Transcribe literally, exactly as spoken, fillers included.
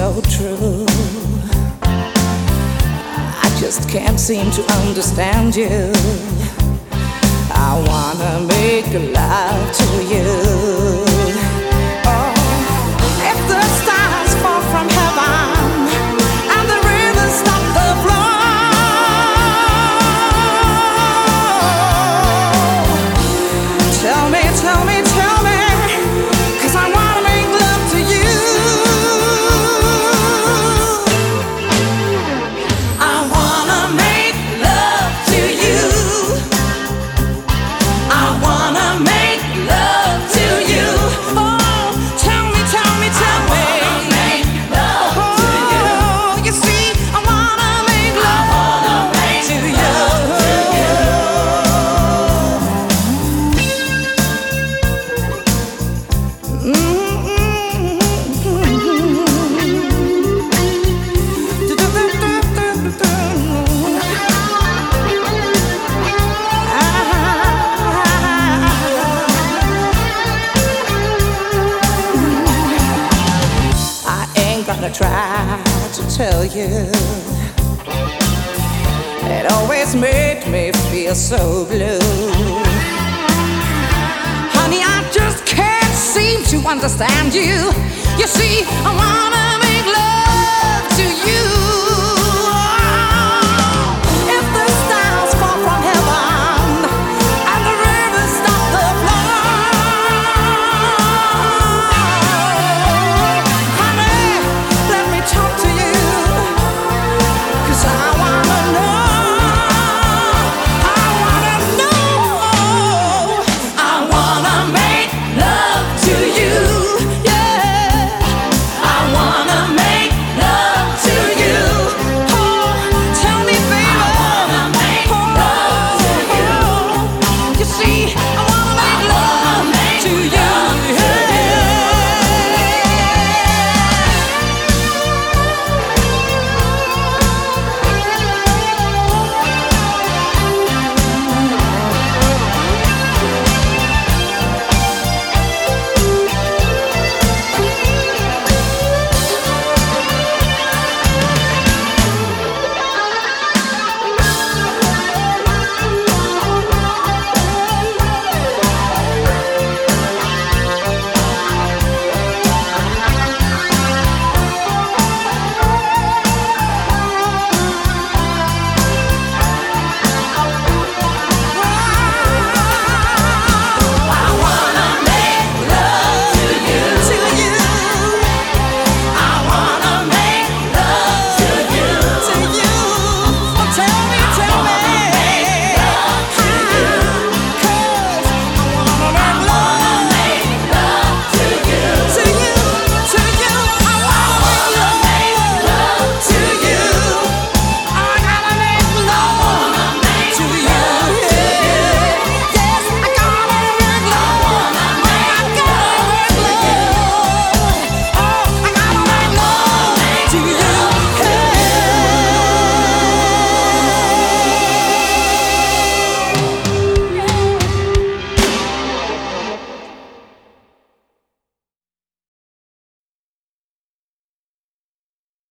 so true. I just can't seem to understand you. I wanna make love to you. Oh, if the stars fall from heaven and the rivers stop the flow, tell me, tell me, tell me, 'cause I wanna make love to you. I wanna make love to you. I wanna make love to you. Oh, tell me, tell me, tell me. I wanna make love to you. Oh, you see, I wanna make love, I wanna make to you. Gonna try to tell you, it always made me feel so blue. Honey, I just can't seem to understand you. You see, I wanna